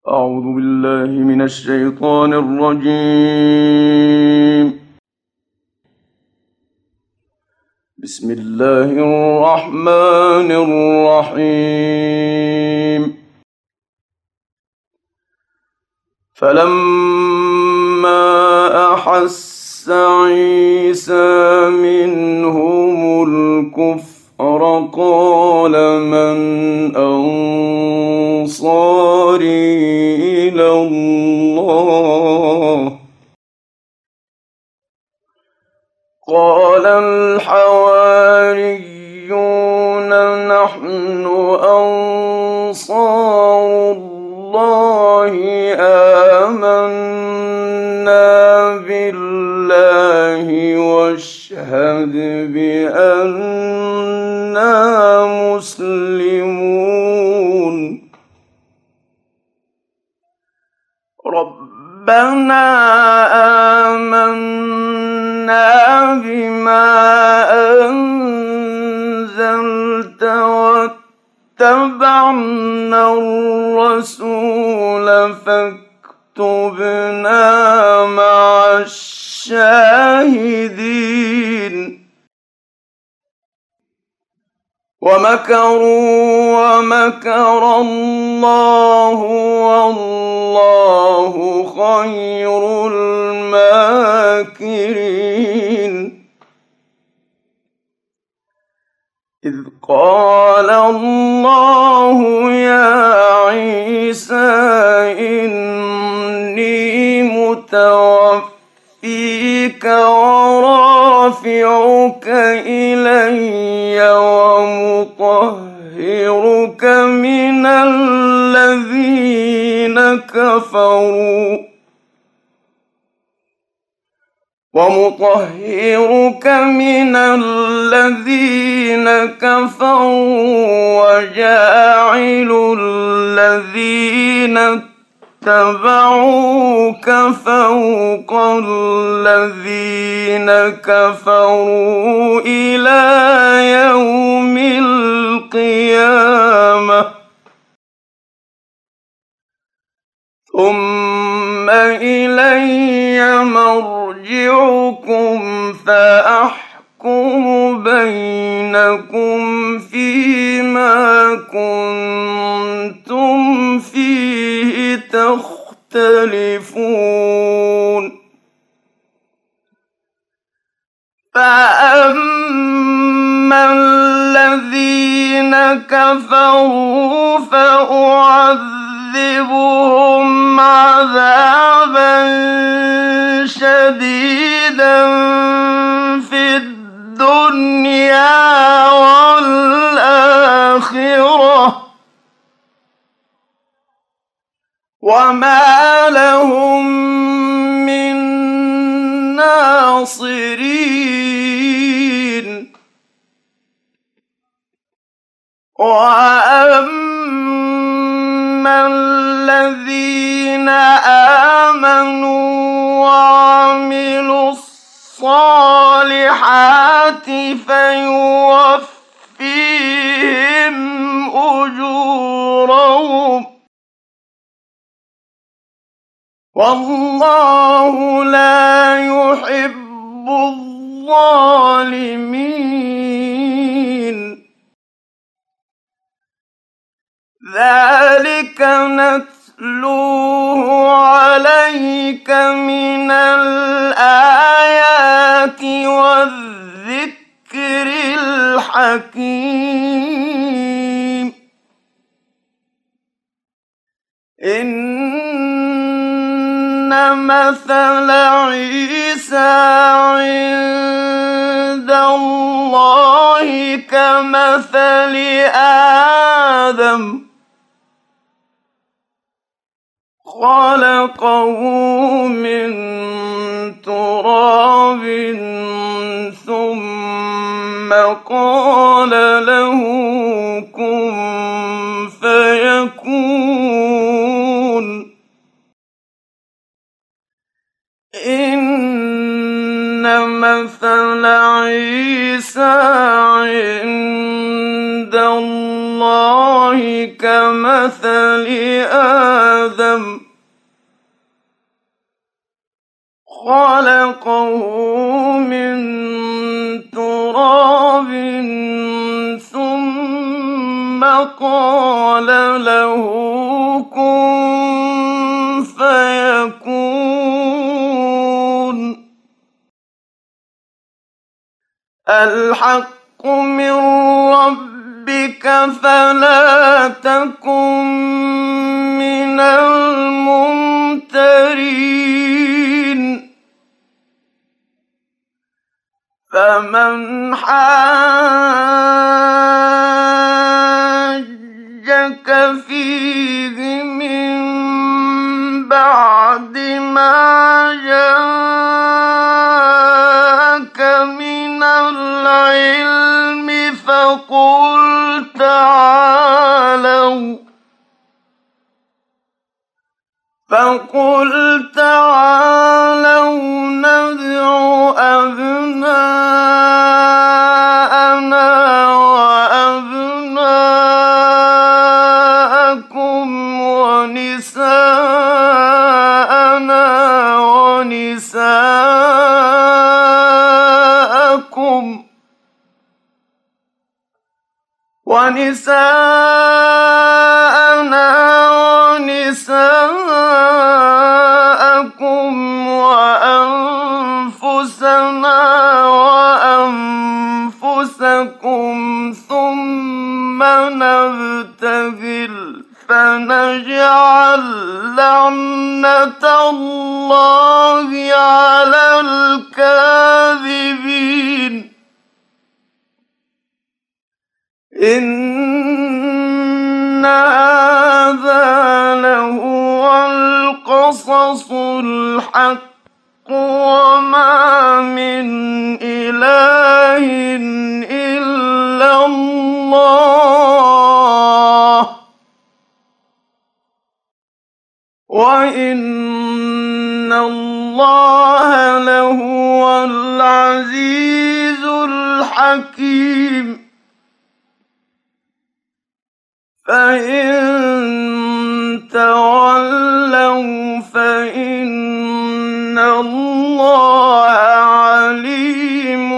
أعوذ بالله من الشيطان الرجيم. بسم الله الرحمن الرحيم. فلما أحس عيسى منهم الكفر قال من أنصاري إلى الله قال الحواريون نحن أنصار الله آمنا بالله واشهد بأننا مسلمون. ربنا آمنا بما أنزلت واتبعنا الرسول فاكتبنا مع الشاهدين. ومكروا ومكر الله والله خير الماكرين. إذ قال الله يا عيسى إني متوفيك ورافعك إلي ومطهرك من الذين كفروا وجاعل الذين اتبعوك فوق الذين كفروا إلى يوم القيامة ثم إلي مرجعكم فأحكم بينكم فيما كنتم فيه تختلفون. فأما الذين كفروا فأعذبهم عذابا شديدا في الدنيا والآخرة وما لهم من ناصرين. وأما الذين آمنوا وعملوا الصالحات فيوفيهم أجورهم والله لا يحب الظالمين. ذلك نتلوه عليك من الآيات والذكر الحكيم. إن مثل عيسى عند الله كمثل آدم خلقه من تراب ثم قال له كن فيكون. إن مثل عيسى عند الله الله كمثل آدم خلقه من تراب ثم قال له كن فيكون. الحق من ربك فلا تكن من الممترين. فمن حاجك فيه من بعد ما جاءك من العلم فقل تعالوا ندع أبناءنا وأبناءكم ونساءنا ونساءكم وأنفسنا وأنفسكم ثم نبتهل فنجعل لعنة الله على الكاذبين. إن هذا لهو القصص الحق وما من إله إلا الله وإن الله لهو العزيز الحكيم. فإن تولوا فإن الله عليم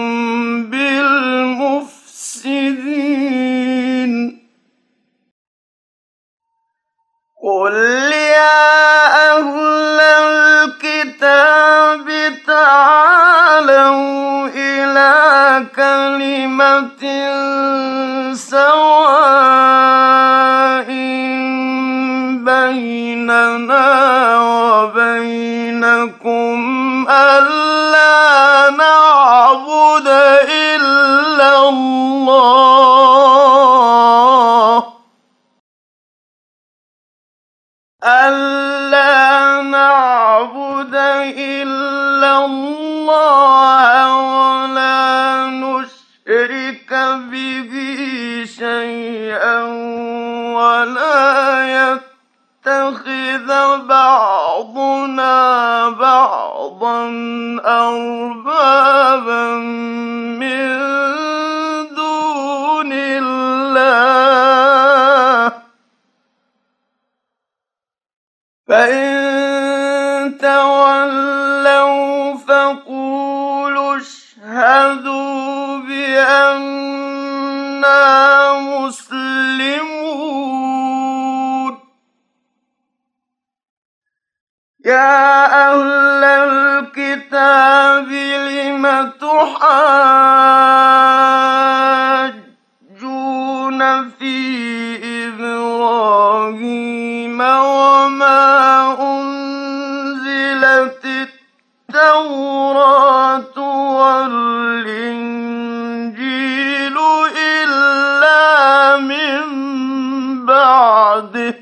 بالمفسدين. قل يا أهل الكتاب تعالوا إلى كلمة سواء بيننا وبينكم ألا نعبد إلا الله ولا نشرك به شيئا ولا يتخذ بعضنا بعضا أربابا من دون الله. فإن تولوا فقولوا اشهدوا بأننا مسلمون. يا أهل الكتاب لم تحاجون في إبراهيم وما أنزلت التوراة والإنجيل إلا من بعده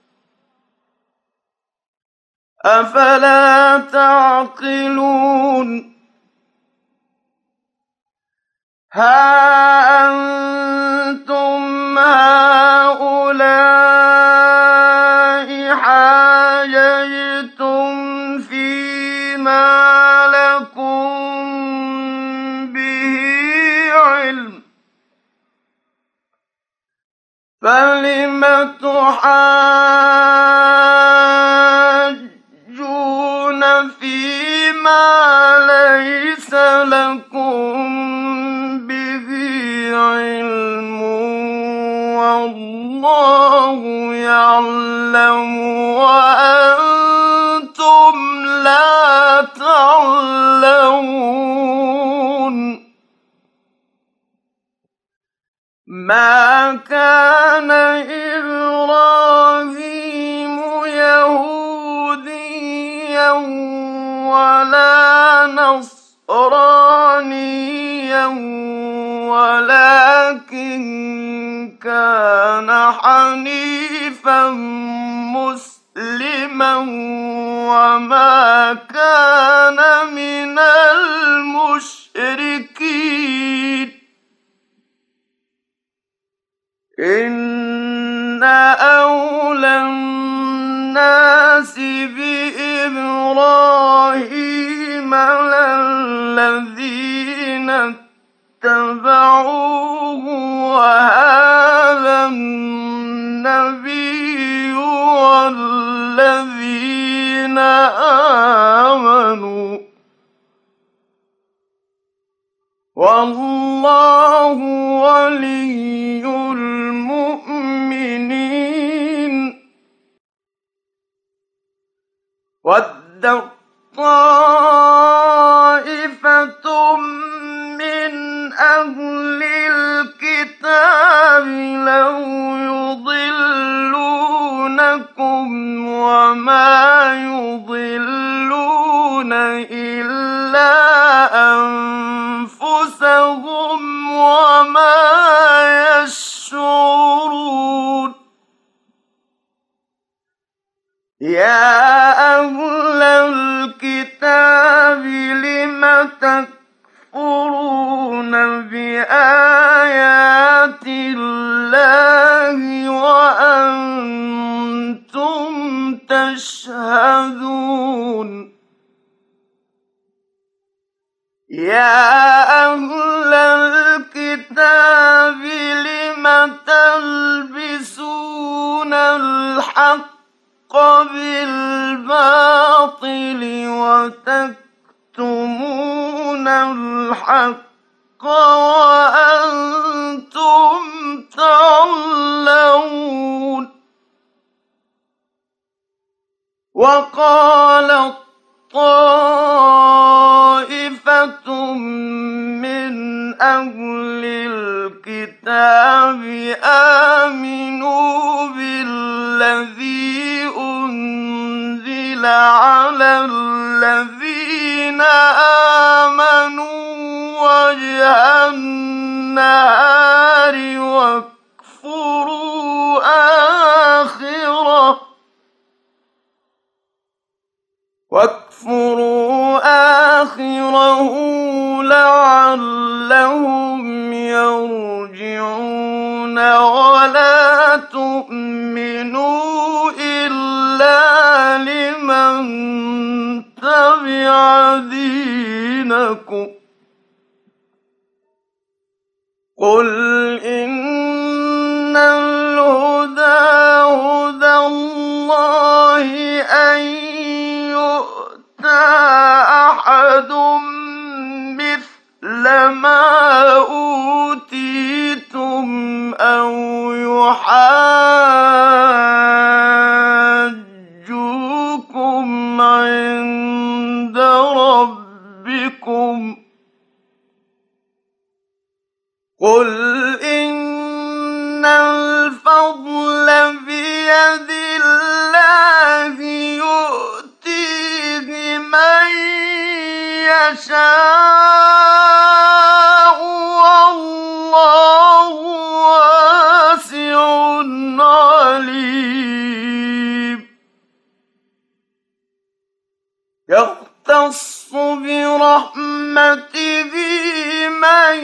أفلا تعقلون. ها أنتم هؤلاء حاججتم فيما لكم به علم فَلِمَ تُحَاجُّونَ فِيمَا لَيْسَ لَكُم بِهِ عِلْمٌ وَاللَّهُ يَعْلَمُ وَأَنتُمْ لَا تَعْلَمُونَ مَا كَانَ إِبْرَاهِيمُ يَهُودِيًّا وَلَا نَصْرَانِيًّا وَلَٰكِن كَانَ حَنِيفًا مُّسْلِمًا وَمَا كَانَ مِنَ الْمُشْرِكِينَ إِنَّ أَوْلَى النَّاسِ بِإِبْرَاهِيمَ لَلَّذِينَ اتَّبَعُوهُ وَهَٰذَا النَّبِيُّ وَالَّذِينَ آمَنُوا ۗ وَاللَّهُ وَلِيُّ الْمُؤْمِنِينَ وَدَّت طَّائِفَةٌ مِّنْ أَهْلِ الْكِتَابِ لَوْ يُضِلُّونَكُمْ وَمَا يُضِلُّونَ إِلَّا أَنفُسَهُمْ وَمَا يَشْعُرُونَ يَا أَهْلَ الْكِتَابِ لِمَ تَكْفُرُونَ بِآيَاتِ اللَّهِ وَأَنتُمْ تَشْهَدُونَ يَا أَهْلَ الْكِتَابِ لِمَ تَلْبِسُونَ الْحَقَّ بِالْبَاطِلِ وَتَكْتُمُونَ الْحَقَّ وَأَنتُمْ تَعْلَمُونَ وَقَالَت طَّائِفَةٌ مِّنْ أَهْلِ الْكِتَابِ آمِنُوا بِالَّذِي أُنزِلَ عَلَى الَّذِينَ آمَنُوا وَجْهَ النَّهَارِ وَاكْفُرُوا آخِرَهُ لَعَلَّهُمْ يَرْجِعُونَ وَلَا تُؤْمِنُوا إِلَّا لِمَن تَبِعَ دِينَكُمْ قُلْ إِنَّ الْهُدَىٰ هُدَى اللَّهِ أَن يُؤْتَىٰ أَحَدٌ مِّثْلَ مَا أُوتِيتُمْ أَوْ يُحَاجُّوكُمْ عِندَ رَبِّكُمْ قُلْ إِنَّ الْفَضْلَ بِيَدِ اللَّهِ يُؤْتِيهِ مَن يَشَاءُ وَاللَّهُ وَاسِعٌ عَلِيمٌ يَخْتَصُّ بِرَحْمَتِهِ مَن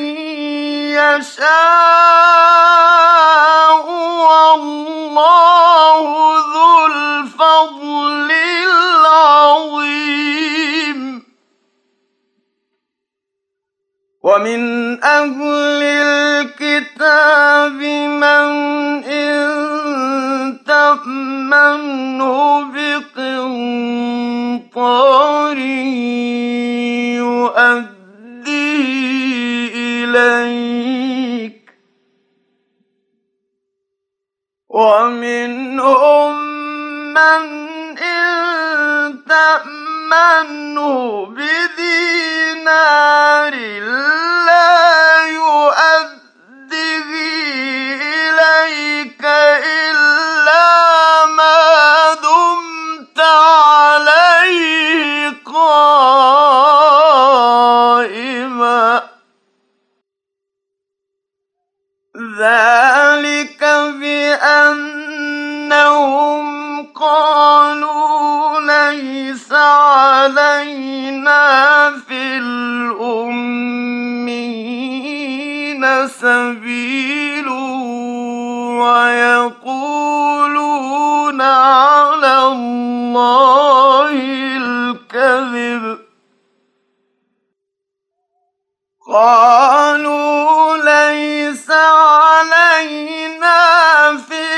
يَشَاءُ وَاللَّهُ ذُو الْفَضْلِ الْعَظِيمِ وَمِنْ أَهْلِ الْكِتَابِ مَنْ إِن إن تأمنه بدينار لا يؤده إليك إلا ما دمت عليه قائما ذلك بأنهم قالوا ليس علينا في الأميين سبيل ويقولون على الله الكذب قالوا ليس علينا في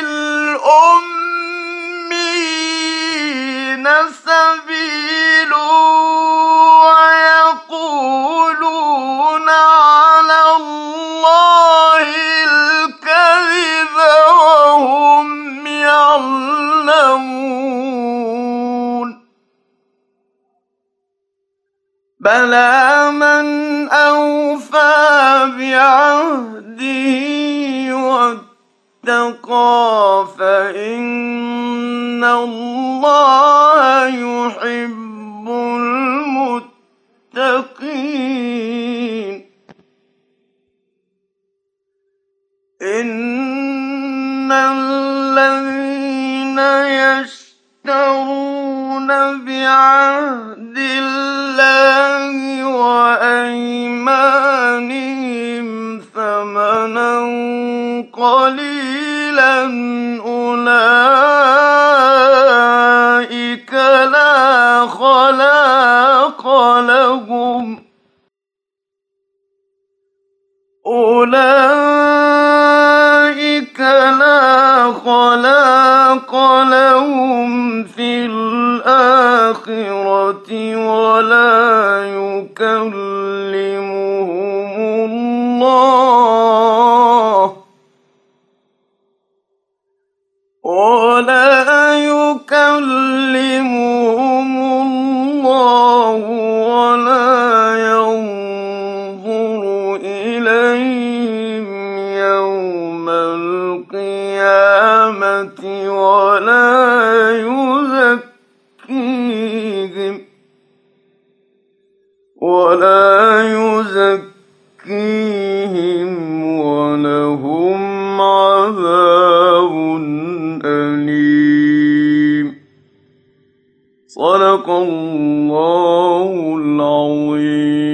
الأميين سبيل ويقولون على الله الكذب وهم يعلمون بلى من أوفى بعهده واتقى فإن الله يحب المتقين إن الذين يشترون بعهد الله وأيمانهم ثمنا قليلا أولئك لا خلاق لهم في الآخرة ولا يكلمهم الله ولا ينظر إليهم يوم القيامة ولا يزكيهم ولهم عذاب أليم صدق الله العظيم.